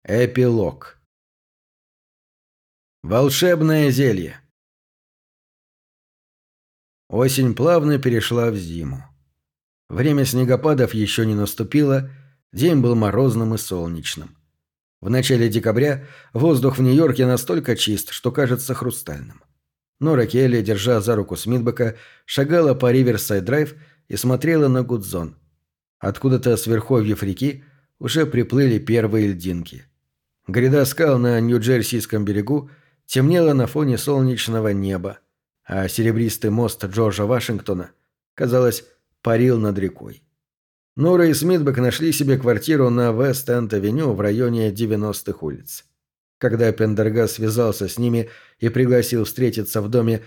Эпилог. Волшебное зелье. Осень плавно перешла в зиму. Время снегопадов еще не наступило, день был морозным и солнечным. В начале декабря воздух в Нью-Йорке настолько чист, что кажется хрустальным. Нора Келли, держа за руку Смитбека, шагала по Риверсайд-драйв и смотрела на Гудзон. Откуда-то с верховьев реки уже приплыли первые льдинки. Гряда скал на Нью-Джерсийском берегу темнела на фоне солнечного неба, а серебристый мост Джорджа Вашингтона, казалось, парил над рекой. Нора и Смитбек нашли себе квартиру на Вест-Энд-авеню в районе 90-х улиц. Когда Пендергаст связался с ними и пригласил встретиться в доме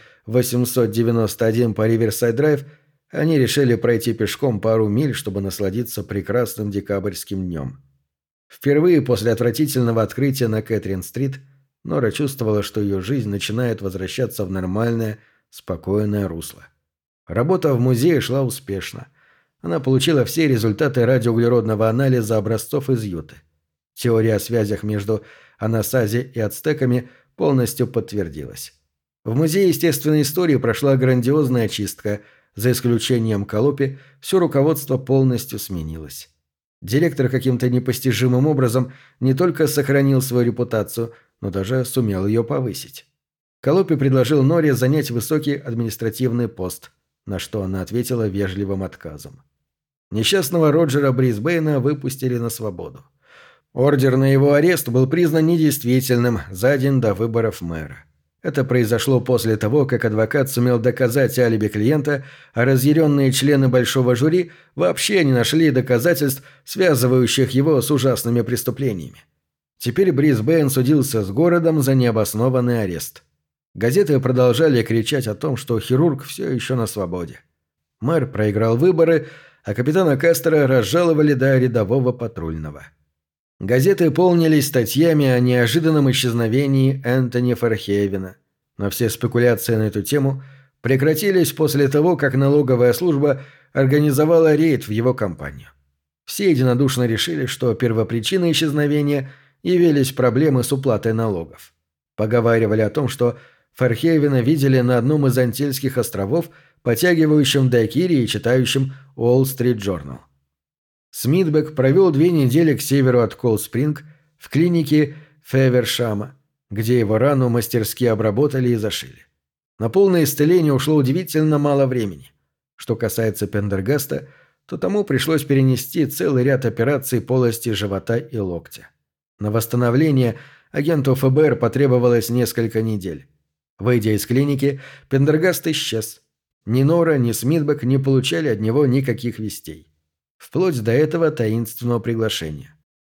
891 по Риверсайд-драйв, они решили пройти пешком пару миль, чтобы насладиться прекрасным декабрьским днем. Впервые после отвратительного открытия на Кэтрин-стрит Нора чувствовала, что ее жизнь начинает возвращаться в нормальное, спокойное русло. Работа в музее шла успешно. Она получила все результаты радиоуглеродного анализа образцов из Юты. Теория о связях между Анасази и ацтеками полностью подтвердилась. В Музее естественной истории прошла грандиозная чистка. За исключением Колопи, все руководство полностью сменилось. Директор каким-то непостижимым образом не только сохранил свою репутацию, но даже сумел ее повысить. Колопи предложил Норе занять высокий административный пост, на что она ответила вежливым отказом. Несчастного Роджера Брисбейна выпустили на свободу. Ордер на его арест был признан недействительным за день до выборов мэра. Это произошло после того, как адвокат сумел доказать алиби клиента, а разъяренные члены большого жюри вообще не нашли доказательств, связывающих его с ужасными преступлениями. Теперь Брисбейн судился с городом за необоснованный арест. Газеты продолжали кричать о том, что хирург все еще на свободе. Мэр проиграл выборы, а капитана Кастера разжаловали до рядового патрульного. Газеты полнились статьями о неожиданном исчезновении Энтони Фархейвена, но все спекуляции на эту тему прекратились после того, как налоговая служба организовала рейд в его компанию. Все единодушно решили, что первопричиной исчезновения явились проблемы с уплатой налогов. Поговаривали о том, что Фархейвена видели на одном из Антильских островов, потягивающем дайкири и читающем Уолл-стрит Джорнал. Смитбек провел 2 недели к северу от Колл-Спринг в клинике Февершама, где его рану мастерски обработали и зашили. На полное исцеление ушло удивительно мало времени. Что касается Пендергаста, то тому пришлось перенести целый ряд операций полости живота и локтя. На восстановление агенту ФБР потребовалось несколько недель. Выйдя из клиники, Пендергаст исчез. Ни Нора, ни Смитбек не получали от него никаких вестей. Вплоть до этого таинственного приглашения.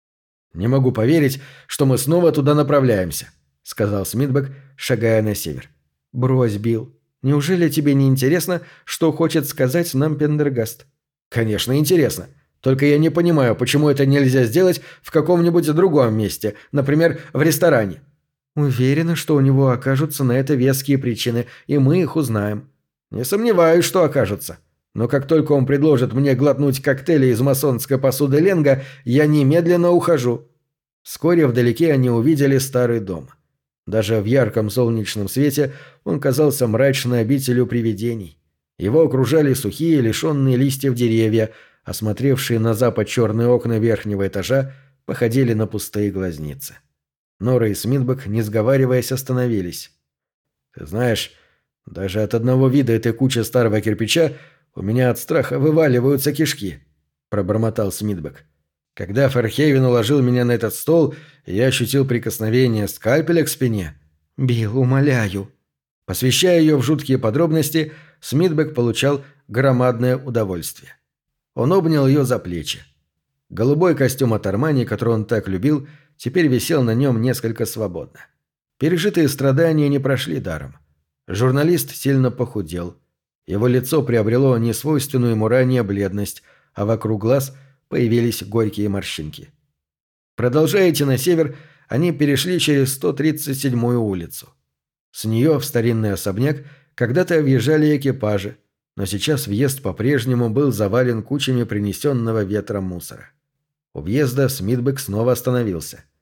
«Не могу поверить, что мы снова туда направляемся», — сказал Смитбек, шагая на север. «Брось, Билл. Неужели тебе не интересно, что хочет сказать нам Пендергаст?» «Конечно, интересно. Только я не понимаю, почему это нельзя сделать в каком-нибудь другом месте, например, в ресторане». «Уверена, что у него окажутся на это веские причины, и мы их узнаем». «Не сомневаюсь, что окажутся. Но как только он предложит мне глотнуть коктейли из масонской посуды Ленга, я немедленно ухожу». Вскоре вдалеке они увидели старый дом. Даже в ярком солнечном свете он казался мрачной обителью привидений. Его окружали сухие, лишенные листьев деревья, а смотревшие на запад черные окна верхнего этажа походили на пустые глазницы. Нора и Смитбек, не сговариваясь, остановились. «Ты знаешь, даже от одного вида этой кучи старого кирпича у меня от страха вываливаются кишки», — пробормотал Смитбек. «Когда Фархейвен уложил меня на этот стол, я ощутил прикосновение скальпеля к спине». «Билл, умоляю». Посвящая ее в жуткие подробности, Смитбек получал громадное удовольствие. Он обнял ее за плечи. Голубой костюм от Армани, который он так любил, теперь висел на нем несколько свободно. Пережитые страдания не прошли даром. Журналист сильно похудел. Его лицо приобрело несвойственную ему ранее бледность, а вокруг глаз появились горькие морщинки. Продолжая идти на север, они перешли через 137-ю улицу. С нее в старинный особняк когда-то въезжали экипажи, но сейчас въезд по-прежнему был завален кучами принесенного ветром мусора. У въезда Смитбек снова остановился.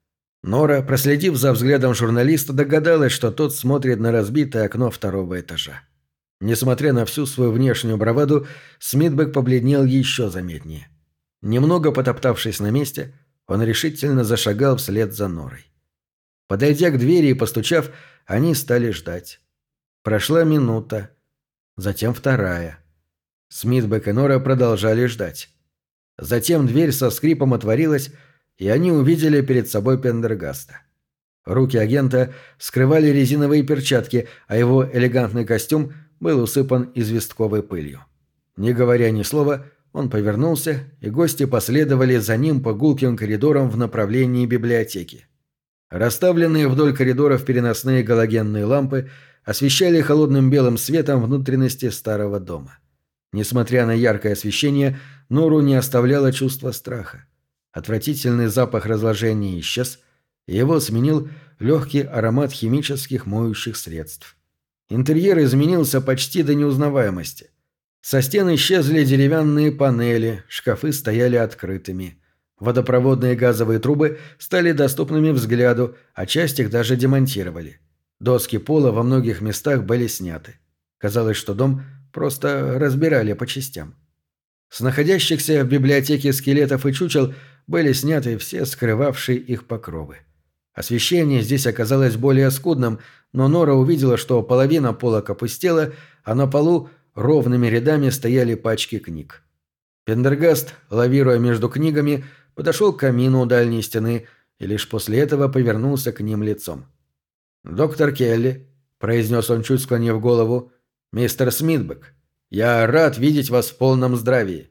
Нора, проследив за взглядом журналиста, догадалась, что тот смотрит на разбитое окно второго этажа. Несмотря на всю свою внешнюю браваду, Смитбек побледнел еще заметнее. Немного потоптавшись на месте, он решительно зашагал вслед за Норой. Подойдя к двери и постучав, они стали ждать. Прошла минута, затем вторая. Смитбек и Нора продолжали ждать. Затем дверь со скрипом отворилась, и они увидели перед собой Пендергаста. Руки агента скрывали резиновые перчатки, а его элегантный костюм был усыпан известковой пылью. Не говоря ни слова, он повернулся, и гости последовали за ним по гулким коридорам в направлении библиотеки. Расставленные вдоль коридоров переносные галогенные лампы освещали холодным белым светом внутренности старого дома. Несмотря на яркое освещение, Нору не оставляло чувство страха. Отвратительный запах разложения исчез, и его сменил легкий аромат химических моющих средств. Интерьер изменился почти до неузнаваемости. Со стен исчезли деревянные панели, шкафы стояли открытыми. Водопроводные газовые трубы стали доступными взгляду, а часть их даже демонтировали. Доски пола во многих местах были сняты. Казалось, что дом просто разбирали по частям. С находящихся в библиотеке скелетов и чучел были сняты все скрывавшие их покровы. Освещение здесь оказалось более скудным, но Нора увидела, что половина полок опустела, а на полу ровными рядами стояли пачки книг. Пендергаст, лавируя между книгами, подошел к камину у дальней стены и лишь после этого повернулся к ним лицом. «Доктор Келли», — произнес он, чуть склонив голову, — «мистер Смитбек, я рад видеть вас в полном здравии».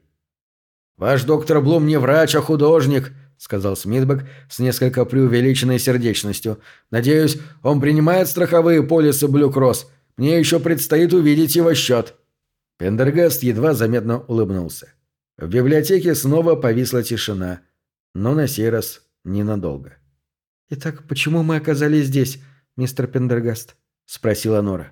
«Ваш доктор Блум не врач, а художник», — сказал Смитбек с несколько преувеличенной сердечностью. «Надеюсь, он принимает страховые полисы Блю Кросс. Мне еще предстоит увидеть его счет». Пендергаст едва заметно улыбнулся. В библиотеке снова повисла тишина, но на сей раз ненадолго. «Итак, почему мы оказались здесь, мистер Пендергаст?» — спросила Нора.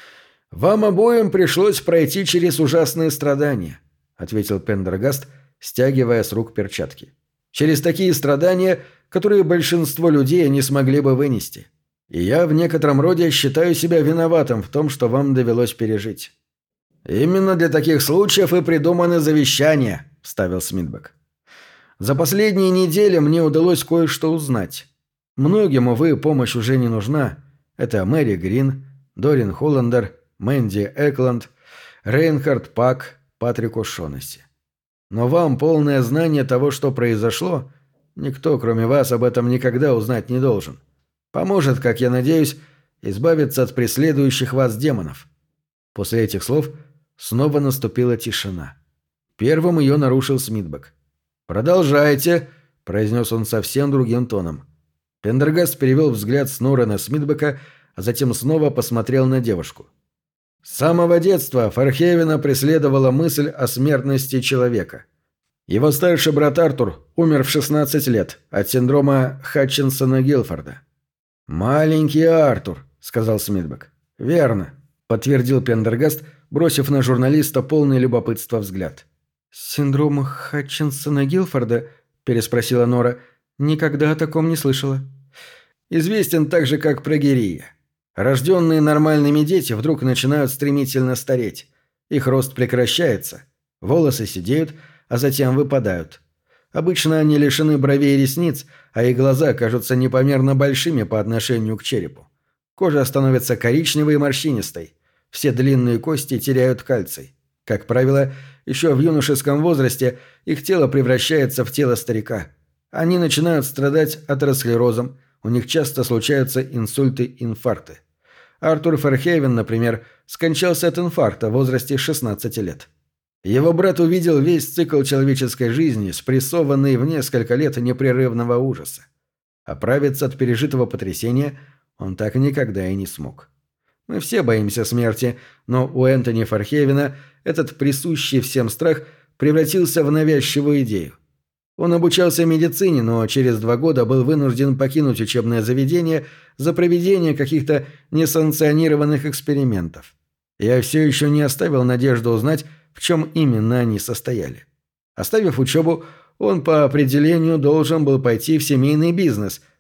«Вам обоим пришлось пройти через ужасные страдания», — ответил Пендергаст, стягивая с рук перчатки. «Через такие страдания, которые большинство людей не смогли бы вынести. И я в некотором роде считаю себя виноватым в том, что вам довелось пережить». «Именно для таких случаев и придуманы завещания», — вставил Смитбек. «За последние недели мне удалось кое-что узнать. Многим, увы, помощь уже не нужна. Это Мэри Грин, Дорин Холландер, Мэнди Экланд, Рейнхард Пак, Патрик О'Шонесси. Но вам полное знание того, что произошло, никто, кроме вас, об этом никогда узнать не должен. Поможет, как я надеюсь, избавиться от преследующих вас демонов». После этих слов снова наступила тишина. Первым ее нарушил Смитбек. «Продолжайте», — произнес он совсем другим тоном. Пендергаст перевел взгляд с Норы на Смитбека, а затем снова посмотрел на девушку. С самого детства Фархевена преследовала мысль о смертности человека. Его старший брат Артур умер в 16 лет от синдрома Хатчинсона-Гилфорда. «Маленький Артур», — сказал Смитбек. «Верно», — подтвердил Пендергаст, бросив на журналиста полный любопытства взгляд. «Синдром Хатчинсона-Гилфорда?» — переспросила Нора. «Никогда о таком не слышала». «Известен так же, как прогерия. Рожденные нормальными дети вдруг начинают стремительно стареть. Их рост прекращается, волосы седеют, а затем выпадают. Обычно они лишены бровей и ресниц, а их глаза кажутся непомерно большими по отношению к черепу. Кожа становится коричневой и морщинистой. Все длинные кости теряют кальций. Как правило, еще в юношеском возрасте их тело превращается в тело старика. Они начинают страдать атеросклерозом, у них часто случаются инсульты и инфаркты. Артур Ферхейвен, например, скончался от инфаркта в возрасте 16 лет. Его брат увидел весь цикл человеческой жизни, спрессованный в несколько лет непрерывного ужаса. Оправиться от пережитого потрясения он так никогда и не смог. Мы все боимся смерти, но у Энтони Фархейвена этот присущий всем страх превратился в навязчивую идею. Он обучался медицине, но через 2 года был вынужден покинуть учебное заведение за проведение каких-то несанкционированных экспериментов. Я все еще не оставил надежды узнать, в чем именно они состояли. Оставив учебу, он по определению должен был пойти в семейный бизнес,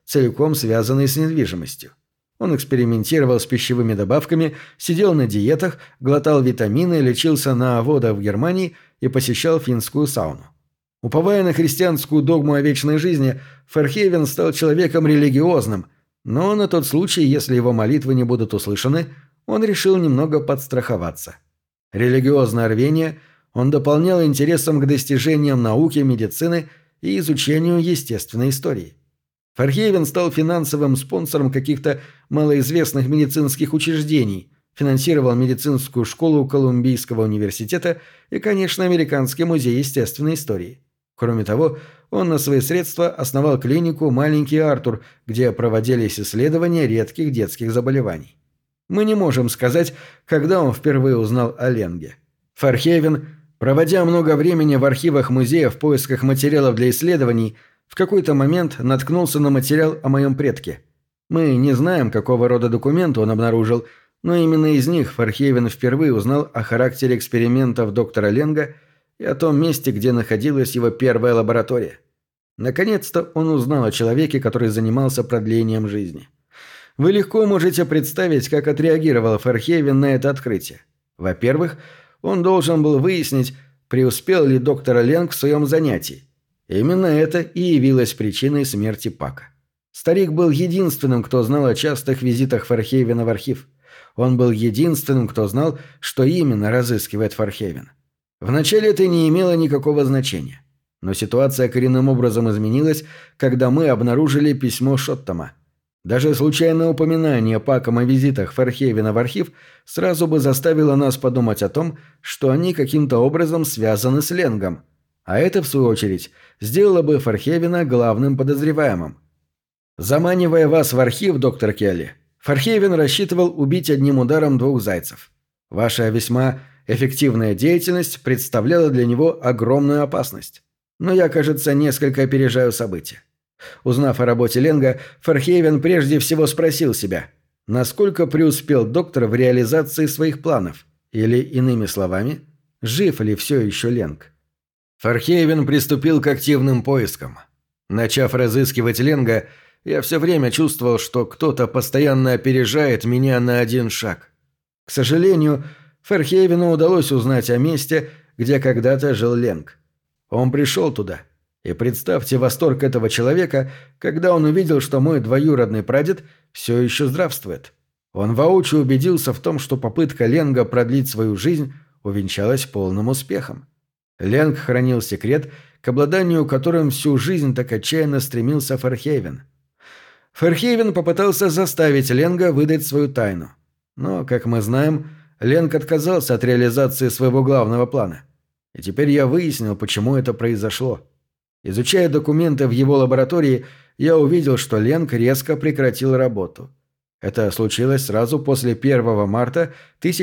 целиком связанный с недвижимостью. Он экспериментировал с пищевыми добавками, сидел на диетах, глотал витамины, лечился на водах в Германии и посещал финскую сауну. Уповая на христианскую догму о вечной жизни, Фархейвен стал человеком религиозным, но на тот случай, если его молитвы не будут услышаны, он решил немного подстраховаться. Религиозное рвение он дополнял интересом к достижениям науки, медицины и изучению естественной истории. Фархейвен стал финансовым спонсором каких-то малоизвестных медицинских учреждений, финансировал медицинскую школу Колумбийского университета и, конечно, Американский музей естественной истории. Кроме того, он на свои средства основал клинику «Маленький Артур», где проводились исследования редких детских заболеваний. Мы не можем сказать, когда он впервые узнал о Ленге. Фархейвен, проводя много времени в архивах музея в поисках материалов для исследований, в какой-то момент наткнулся на материал о моем предке. Мы не знаем, какого рода документ он обнаружил, но именно из них Фархейвен впервые узнал о характере экспериментов доктора Ленга и о том месте, где находилась его первая лаборатория. Наконец-то он узнал о человеке, который занимался продлением жизни. Вы легко можете представить, как отреагировал Фархейвен на это открытие. Во-первых, он должен был выяснить, преуспел ли доктор Ленг в своем занятии. Именно это и явилось причиной смерти Пака. Старик был единственным, кто знал о частых визитах Фархейвена в архив. Он был единственным, кто знал, что именно разыскивает Фархейвен. Вначале это не имело никакого значения. Но ситуация коренным образом изменилась, когда мы обнаружили письмо Шоттама. Даже случайное упоминание Паком о визитах Фархейвена в архив сразу бы заставило нас подумать о том, что они каким-то образом связаны с Ленгом. А это, в свою очередь, сделало бы Фархейвена главным подозреваемым. Заманивая вас в архив, доктор Келли, Фархейвен рассчитывал убить одним ударом двух зайцев. Ваша весьма эффективная деятельность представляла для него огромную опасность. Но я, кажется, несколько опережаю события. Узнав о работе Ленга, Фархейвен прежде всего спросил себя, насколько преуспел доктор в реализации своих планов, или, иными словами, жив ли все еще Ленг. Фархейвен приступил к активным поискам. Начав разыскивать Ленга, я все время чувствовал, что кто-то постоянно опережает меня на один шаг. К сожалению, Фархейвену удалось узнать о месте, где когда-то жил Ленг. Он пришел туда, и представьте восторг этого человека, когда он увидел, что мой двоюродный прадед все еще здравствует. Он воочию убедился в том, что попытка Ленга продлить свою жизнь увенчалась полным успехом. Ленг хранил секрет, к обладанию которым всю жизнь так отчаянно стремился Фархейвен. Фархейвен попытался заставить Ленга выдать свою тайну. Но, как мы знаем, Ленг отказался от реализации своего главного плана. И теперь я выяснил, почему это произошло. Изучая документы в его лаборатории, я увидел, что Ленг резко прекратил работу. Это случилось сразу после 1 марта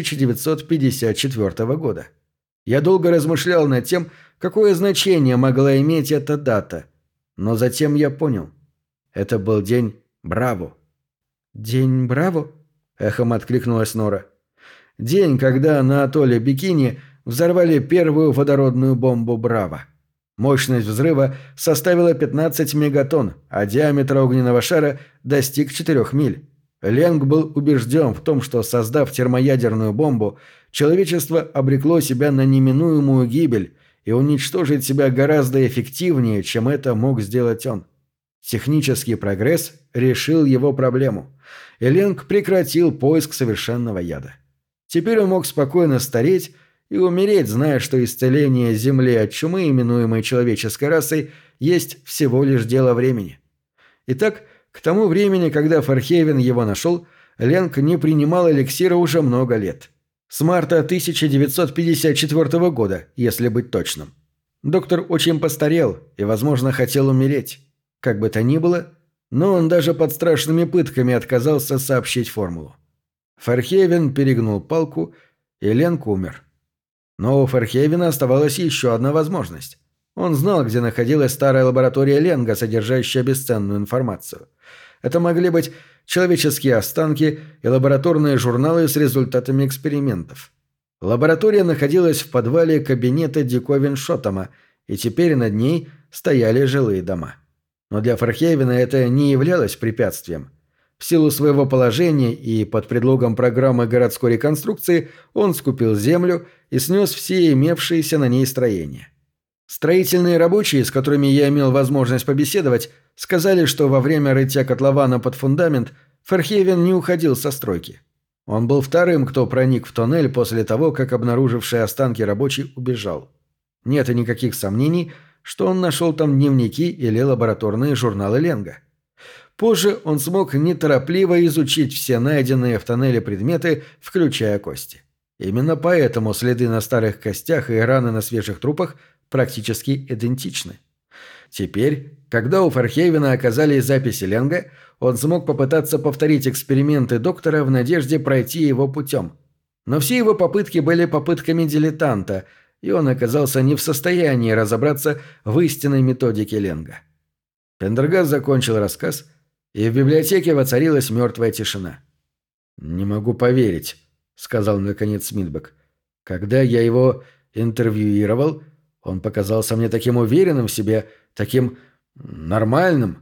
1954 года. Я долго размышлял над тем, какое значение могла иметь эта дата. Но затем я понял. Это был день Браво. «День Браво?» – эхом откликнулась Нора. День, когда на атолле Бикини взорвали первую водородную бомбу «Браво». Мощность взрыва составила 15 мегатонн, а диаметр огненного шара достиг 4 миль. Ленг был убежден в том, что, создав термоядерную бомбу, человечество обрекло себя на неминуемую гибель и уничтожить себя гораздо эффективнее, чем это мог сделать он. Технический прогресс решил его проблему, и Ленг прекратил поиск совершенного яда. Теперь он мог спокойно стареть и умереть, зная, что исцеление Земли от чумы, именуемой человеческой расой, есть всего лишь дело времени. Итак, к тому времени, когда Фархейвен его нашел, Ленг не принимал эликсира уже много лет. С марта 1954 года, если быть точным. Доктор очень постарел и, возможно, хотел умереть. Как бы то ни было, но он даже под страшными пытками отказался сообщить формулу. Фархейвен перегнул палку, и Ленг умер. Но у Фархейвена оставалась еще одна возможность. Он знал, где находилась старая лаборатория Ленга, содержащая бесценную информацию. Это могли быть человеческие останки и лабораторные журналы с результатами экспериментов. Лаборатория находилась в подвале кабинета диковин Шоттама, и теперь над ней стояли жилые дома. Но для Фархейвена это не являлось препятствием. В силу своего положения и под предлогом программы городской реконструкции он скупил землю и снес все имевшиеся на ней строения. Строительные рабочие, с которыми я имел возможность побеседовать, сказали, что во время рытья котлована под фундамент Фархейвен не уходил со стройки. Он был вторым, кто проник в тоннель после того, как обнаруживший останки рабочий убежал. Нет и никаких сомнений, что он нашел там дневники или лабораторные журналы Ленга. Позже он смог неторопливо изучить все найденные в тоннеле предметы, включая кости. Именно поэтому следы на старых костях и раны на свежих трупах практически идентичны. Теперь, когда у Фархейвена оказались записи Ленга, он смог попытаться повторить эксперименты доктора в надежде пройти его путем. Но все его попытки были попытками дилетанта, и он оказался не в состоянии разобраться в истинной методике Ленга. Пендергаст закончил рассказ, и в библиотеке воцарилась мертвая тишина. «Не могу поверить», — сказал наконец Смитбек. «Когда я его интервьюировал, он показался мне таким уверенным в себе, таким нормальным».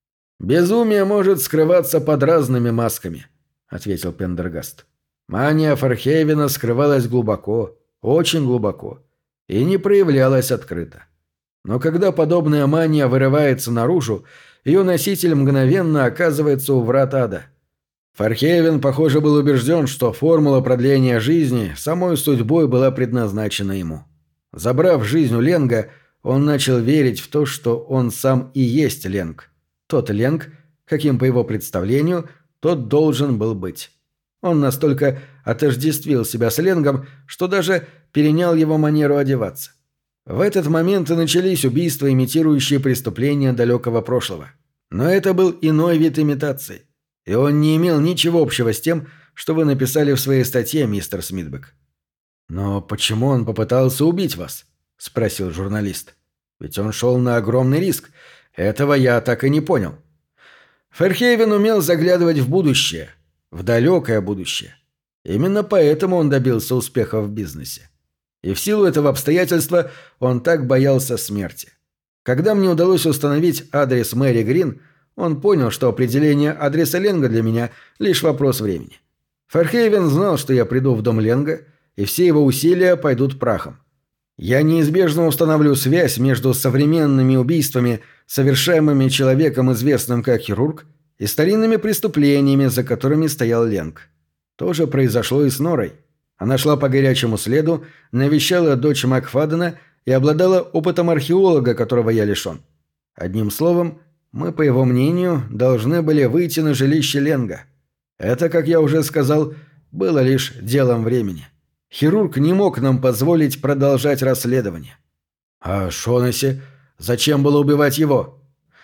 «Безумие может скрываться под разными масками», — ответил Пендергаст. «Мания Фархейвена скрывалась глубоко, очень глубоко, и не проявлялась открыто. Но когда подобная мания вырывается наружу, ее носитель мгновенно оказывается у врат ада. Фархейвен, похоже, был убежден, что формула продления жизни самой судьбой была предназначена ему. Забрав жизнь у Ленга, он начал верить в то, что он сам и есть Ленг. Тот Ленг, каким по его представлению, тот должен был быть. Он настолько отождествил себя с Ленгом, что даже перенял его манеру одеваться. В этот момент и начались убийства, имитирующие преступления далекого прошлого. Но это был иной вид имитации. И он не имел ничего общего с тем, что вы написали в своей статье, мистер Смитбек. «Но почему он попытался убить вас?» – спросил журналист. «Ведь он шел на огромный риск. Этого я так и не понял». Фархейвен умел заглядывать в будущее, в далекое будущее. Именно поэтому он добился успеха в бизнесе. И в силу этого обстоятельства он так боялся смерти. Когда мне удалось установить адрес Мэри Грин, он понял, что определение адреса Ленга для меня – лишь вопрос времени. Фархейвен знал, что я приду в дом Ленга, и все его усилия пойдут прахом. Я неизбежно установлю связь между современными убийствами, совершаемыми человеком, известным как хирург, и старинными преступлениями, за которыми стоял Ленг. То же произошло и с Норой. Она шла по горячему следу, навещала дочь Макфадена и обладала опытом археолога, которого я лишен. Одним словом, мы, по его мнению, должны были выйти на жилище Ленга. Это, как я уже сказал, было лишь делом времени. Хирург не мог нам позволить продолжать расследование. А Шонесси? Зачем было убивать его?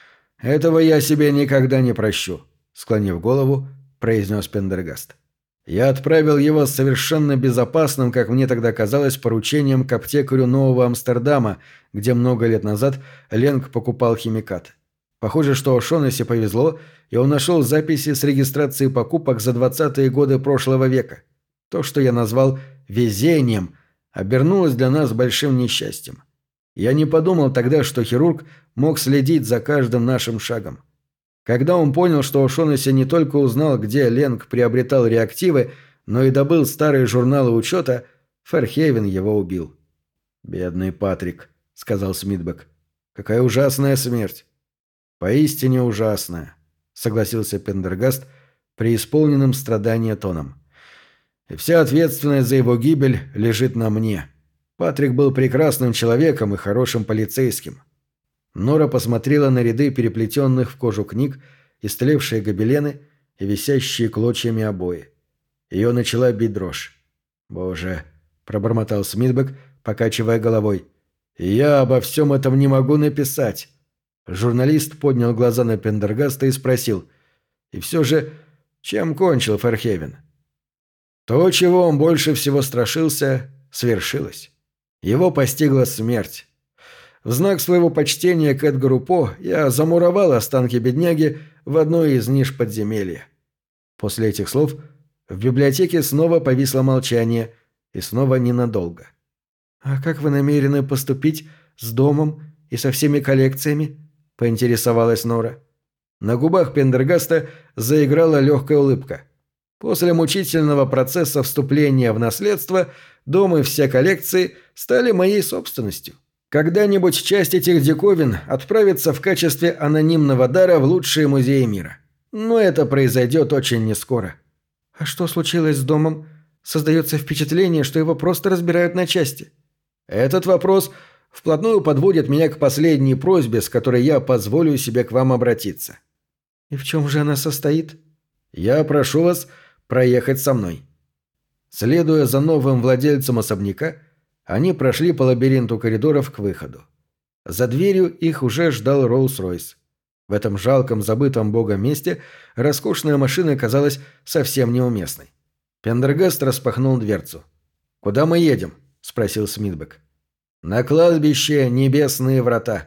Этого я себе никогда не прощу, склонив голову, произнес Пендергаст. Я отправил его с совершенно безопасным, как мне тогда казалось, поручением к аптекарю Нового Амстердама, где много лет назад Ленг покупал химикаты. Похоже, что Шонесси повезло, и он нашел записи с регистрацией покупок за 20-е годы прошлого века. То, что я назвал «везением», обернулось для нас большим несчастьем. Я не подумал тогда, что хирург мог следить за каждым нашим шагом. Когда он понял, что Шонесси не только узнал, где Ленг приобретал реактивы, но и добыл старые журналы учета, Фархейвен его убил. «Бедный Патрик», — сказал Смитбек. «Какая ужасная смерть». «Поистине ужасная», — согласился Пендергаст преисполненным страдания тоном. «И вся ответственность за его гибель лежит на мне. Патрик был прекрасным человеком и хорошим полицейским». Нора посмотрела на ряды переплетенных в кожу книг, истлевшие гобелены и висящие клочьями обои. Ее начала бить дрожь. «Боже», — пробормотал Смитбек, покачивая головой, — «и я обо всем этом не могу написать». Журналист поднял глаза на Пендергаста и спросил, «И все же, чем кончил Фархейвен?» То, чего он больше всего страшился, свершилось. Его постигла смерть. В знак своего почтения к Эдгару По я замуровал останки бедняги в одной из ниш подземелья. После этих слов в библиотеке снова повисло молчание, и снова ненадолго. «А как вы намерены поступить с домом и со всеми коллекциями?» – поинтересовалась Нора. На губах Пендергаста заиграла легкая улыбка. После мучительного процесса вступления в наследство дом и все коллекции стали моей собственностью. Когда-нибудь часть этих диковин отправится в качестве анонимного дара в лучшие музеи мира. Но это произойдет очень нескоро. А что случилось с домом? Создается впечатление, что его просто разбирают на части. Этот вопрос вплотную подводит меня к последней просьбе, с которой я позволю себе к вам обратиться. И в чем же она состоит? Я прошу вас проехать со мной. Следуя за новым владельцем особняка, они прошли по лабиринту коридоров к выходу. За дверью их уже ждал Роллс-Ройс. В этом жалком, забытом богом месте роскошная машина казалась совсем неуместной. Пендергаст распахнул дверцу. «Куда мы едем?» – спросил Смитбек. «На кладбище Небесные врата».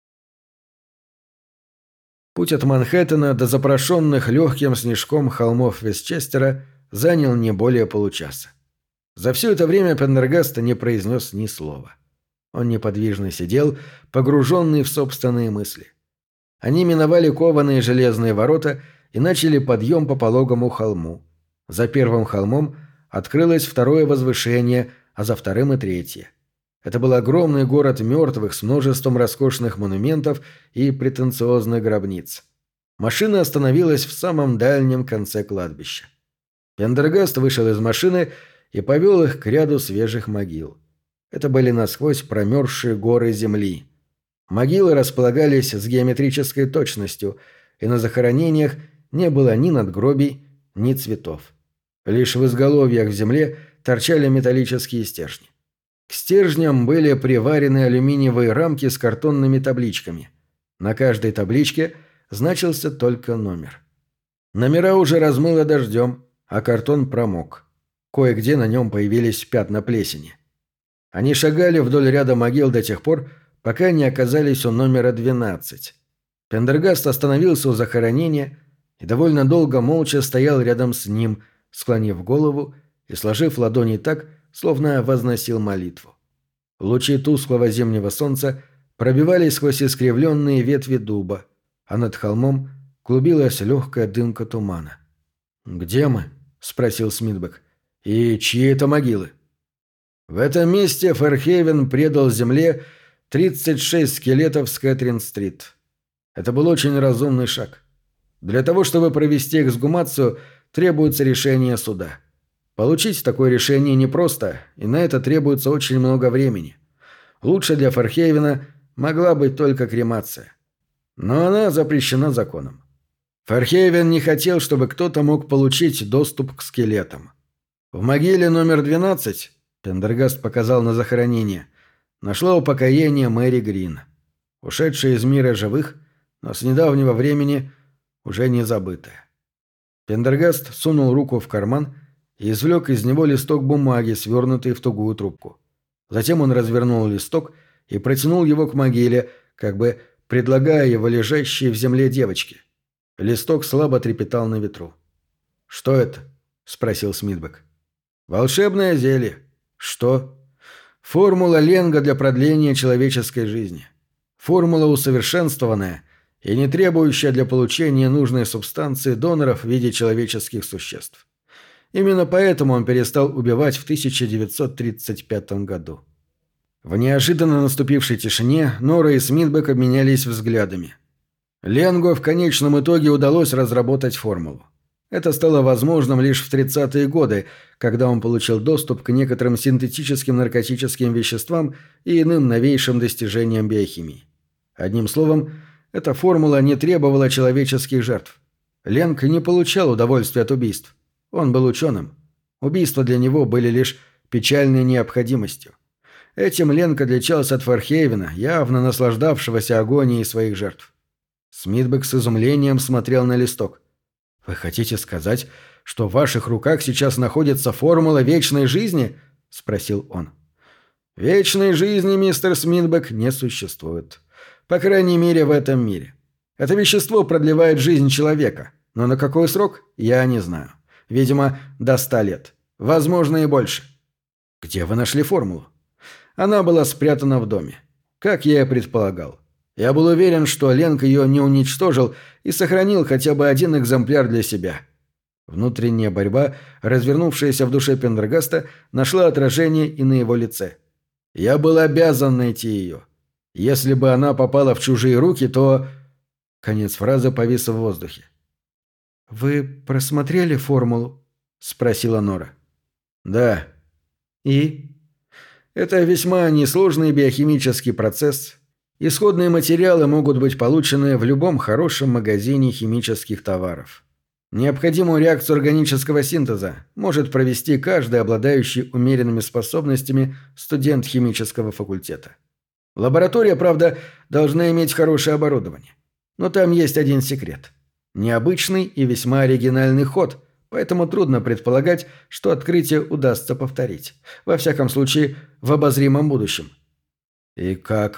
Путь от Манхэттена до запорошенных легким снежком холмов Вестчестера занял не более получаса. За все это время Пендергаст не произнес ни слова. Он неподвижно сидел, погруженный в собственные мысли. Они миновали кованые железные ворота и начали подъем по пологому холму. За первым холмом открылось второе возвышение, а за вторым и третье. Это был огромный город мертвых с множеством роскошных монументов и претенциозных гробниц. Машина остановилась в самом дальнем конце кладбища. Пендергаст вышел из машины и повел их к ряду свежих могил. Это были насквозь промерзшие горы земли. Могилы располагались с геометрической точностью, и на захоронениях не было ни надгробий, ни цветов. Лишь в изголовьях в земле торчали металлические стержни. К стержням были приварены алюминиевые рамки с картонными табличками. На каждой табличке значился только номер. Номера уже размыло дождем, а картон промок. Кое-где на нем появились пятна плесени. Они шагали вдоль ряда могил до тех пор, пока не оказались у номера 12. Пендергаст остановился у захоронения и довольно долго молча стоял рядом с ним, склонив голову и сложив ладони так, словно возносил молитву. Лучи тусклого зимнего солнца пробивались сквозь искривленные ветви дуба, а над холмом клубилась легкая дымка тумана. «Где мы?» – спросил Смитбек. «И чьи это могилы?» В этом месте Фэрхейвен предал земле 36 скелетов с Кэтрин-стрит. Это был очень разумный шаг. Для того, чтобы провести эксгумацию, требуется решение суда. Получить такое решение непросто, и на это требуется очень много времени. Лучше для Фэрхейвена могла быть только кремация. Но она запрещена законом. Фэрхейвен не хотел, чтобы кто-то мог получить доступ к скелетам. В могиле номер 12, Пендергаст показал на захоронение, нашла упокоение Мэри Грин, ушедшая из мира живых, но с недавнего времени уже не забытая. Пендергаст сунул руку в карман и извлек из него листок бумаги, свернутый в тугую трубку. Затем он развернул листок и протянул его к могиле, как бы предлагая его лежащей в земле девочке. Листок слабо трепетал на ветру. «Что это?» – спросил Смитбек. «Волшебное зелье». «Что?» «Формула Ленга для продления человеческой жизни. Формула усовершенствованная и не требующая для получения нужной субстанции доноров в виде человеческих существ. Именно поэтому он перестал убивать в 1935 году». В неожиданно наступившей тишине Нора и Смитбек обменялись взглядами. Ленгу в конечном итоге удалось разработать формулу. Это стало возможным лишь в 30-е годы, когда он получил доступ к некоторым синтетическим наркотическим веществам и иным новейшим достижениям биохимии. Одним словом, эта формула не требовала человеческих жертв. Ленг не получал удовольствия от убийств. Он был ученым. Убийства для него были лишь печальной необходимостью. Этим Ленг отличался от Фэрхейвена, явно наслаждавшегося агонией своих жертв. Смитбек с изумлением смотрел на листок. «Вы хотите сказать, что в ваших руках сейчас находится формула вечной жизни?» – спросил он. «Вечной жизни, мистер Смитбек, не существует. По крайней мере, в этом мире. Это вещество продлевает жизнь человека, но на какой срок, я не знаю. Видимо, до 100 лет. Возможно, и больше». «Где вы нашли формулу?» «Она была спрятана в доме. Как я и предполагал. Я был уверен, что Ленг ее не уничтожил и сохранил хотя бы один экземпляр для себя. Внутренняя борьба, развернувшаяся в душе Пендергаста, нашла отражение и на его лице. Я был обязан найти ее. Если бы она попала в чужие руки, то... Конец фразы повис в воздухе. «Вы просмотрели формулу?» – спросила Нора. «Да». «И?» «Это весьма несложный биохимический процесс. Исходные материалы могут быть получены в любом хорошем магазине химических товаров. Необходимую реакцию органического синтеза может провести каждый обладающий умеренными способностями студент химического факультета. Лаборатория, правда, должна иметь хорошее оборудование. Но там есть один секрет. Необычный и весьма оригинальный ход, поэтому трудно предполагать, что открытие удастся повторить. Во всяком случае, в обозримом будущем. «И как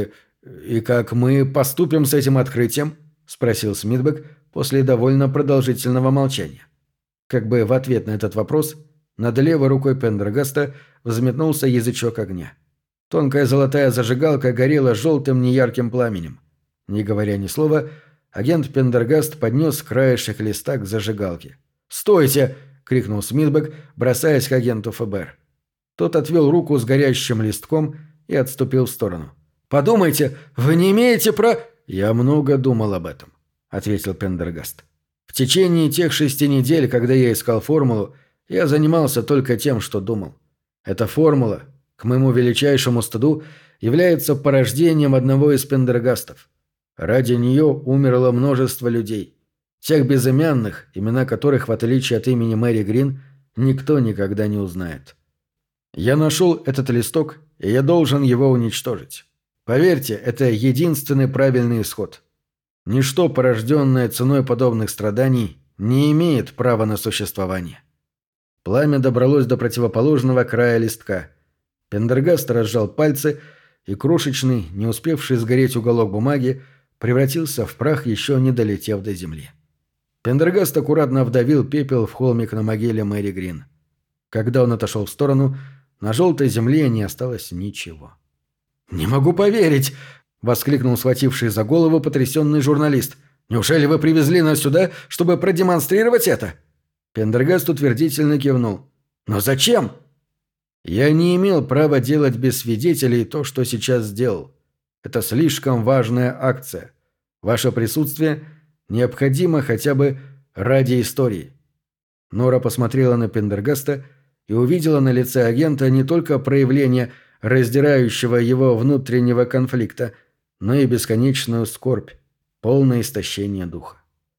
мы поступим с этим открытием?» – спросил Смитбек после довольно продолжительного молчания. Как бы в ответ на этот вопрос над левой рукой Пендергаста взметнулся язычок огня. Тонкая золотая зажигалка горела желтым неярким пламенем. Не говоря ни слова, агент Пендергаст поднес краешек листа к зажигалке. «Стойте!» – крикнул Смитбек, бросаясь к агенту ФБР. Тот отвел руку с горящим листком и отступил в сторону. «Подумайте, вы не имеете «Я много думал об этом», – ответил Пендергаст. «В течение тех 6 недель, когда я искал формулу, я занимался только тем, что думал. Эта формула, к моему величайшему стыду, является порождением одного из Пендергастов. Ради нее умерло множество людей. Тех безымянных, имена которых, в отличие от имени Мэри Грин, никто никогда не узнает. Я нашел этот листок, и я должен его уничтожить. Поверьте, это единственный правильный исход. Ничто, порожденное ценой подобных страданий, не имеет права на существование». Пламя добралось до противоположного края листка. Пендергаст разжал пальцы, и крошечный, не успевший сгореть уголок бумаги, превратился в прах, еще не долетев до земли. Пендергаст аккуратно вдавил пепел в холмик на могиле Мэри Грин. Когда он отошел в сторону, на желтой земле не осталось ничего. «Не могу поверить!» — воскликнул схвативший за голову потрясенный журналист. «Неужели вы привезли нас сюда, чтобы продемонстрировать это?» Пендергаст утвердительно кивнул. «Но зачем?» «Я не имел права делать без свидетелей то, что сейчас сделал. Это слишком важная акция. Ваше присутствие необходимо хотя бы ради истории». Нора посмотрела на Пендергаста и увидела на лице агента не только проявление раздирающего его внутреннего конфликта, но и бесконечную скорбь, полное истощение духа.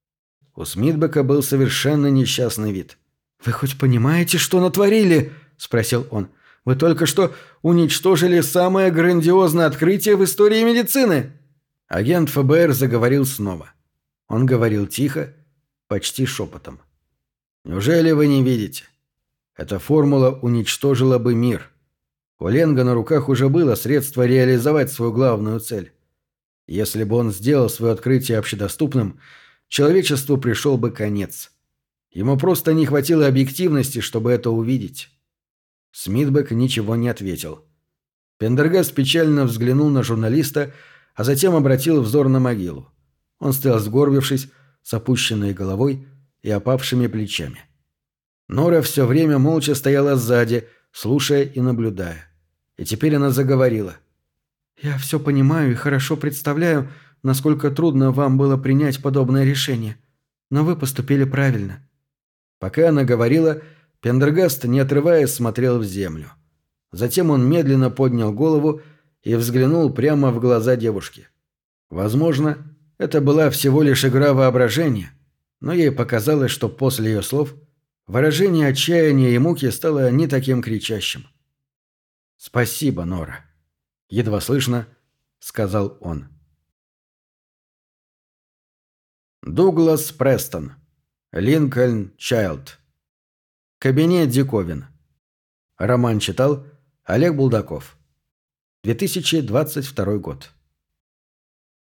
У Смитбека был совершенно несчастный вид. «Вы хоть понимаете, что натворили?» – спросил он. «Вы только что уничтожили самое грандиозное открытие в истории медицины!» Агент ФБР заговорил снова. Он говорил тихо, почти шепотом. «Неужели вы не видите? Эта формула уничтожила бы мир. У Ленга на руках уже было средство реализовать свою главную цель. Если бы он сделал свое открытие общедоступным, человечеству пришел бы конец. Ему просто не хватило объективности, чтобы это увидеть». Смитбек ничего не ответил. Пендергаст печально взглянул на журналиста, а затем обратил взор на могилу. Он стоял сгорбившись, с опущенной головой и опавшими плечами. Нора все время молча стояла сзади, слушая и наблюдая. И теперь она заговорила. «Я все понимаю и хорошо представляю, насколько трудно вам было принять подобное решение. Но вы поступили правильно». Пока она говорила, Пендергаст, не отрываясь, смотрел в землю. Затем он медленно поднял голову и взглянул прямо в глаза девушки. Возможно, это была всего лишь игра воображения, но ей показалось, что после ее слов выражение отчаяния и муки стало не таким кричащим. «Спасибо, Нора», — едва слышно сказал он. Дуглас Престон. Линкольн Чайлд. Кабинет диковин. Роман читал Олег Булдаков. 2022 год.